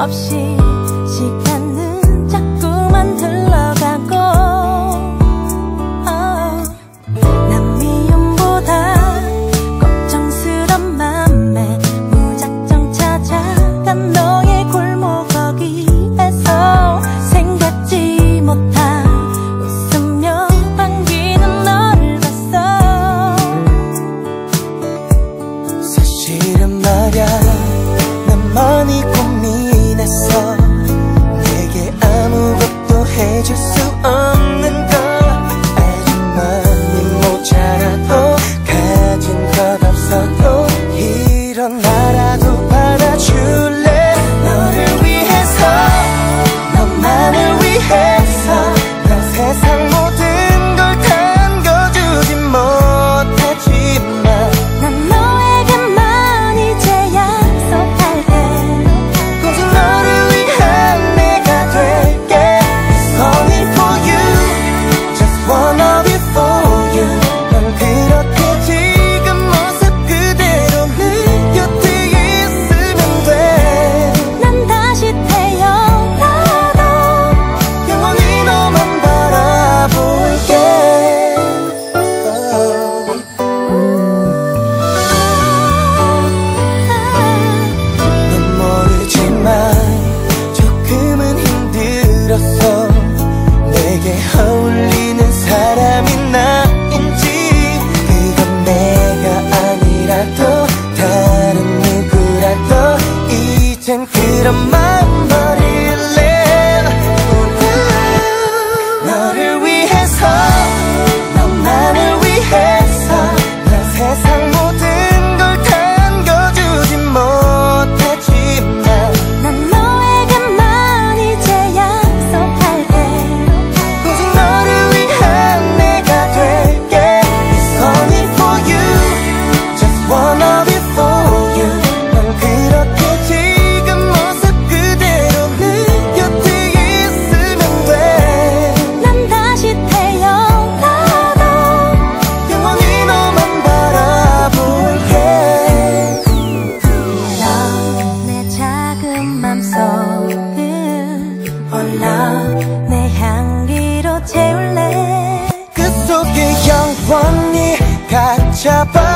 없이 시간은 자꾸만 흘러가고 난 미움보다 걱정스런 맘에 무작정 찾아간 너의 골목 거기에서 생각지 못한 웃으며 반기는 너를 봤어. 사실은 말야 난 많이 고민했어. 내게 아무것도 해줄 수 없는 걸 아주 많이 모자라도 가진 것 없어도 이런 나라도 받아줄래. 너를 위해서 너만을 위해서 난 세상 모든 걸 담겨주지 못하지만 난 너에게만 이제 약속할게. Cause 너를 위한 내가 될게. It's only for you, just wanna be for you. 난 그렇게 지금 모습 그대로 네 곁에 있으면 돼. 난 다시 태어나도 영원히 너만 바라볼게. 넌 모르지만 조금은 힘들었어. 내게 어울리는 사람이 나인지 그건 내가 아니라도 다른 누구라도 이젠 그런 마음 버릴래. 너를 위해서 너만을 위해서 난 세상 모든 걸 담겨주지 못하지만 난 너에게만 이제 약속할게. 오직 너를 위한 내가 될게. It's only for you, just wanna be for you. 난 그렇게 지금 모습 그대로 네 곁에 있으면 돼. 난 다시 태어나도 영원히 너만 바라볼게. 너 내 작은 맘속을 홀라 내 향기로 채울래. 그 속에 영원히 갇혀버려.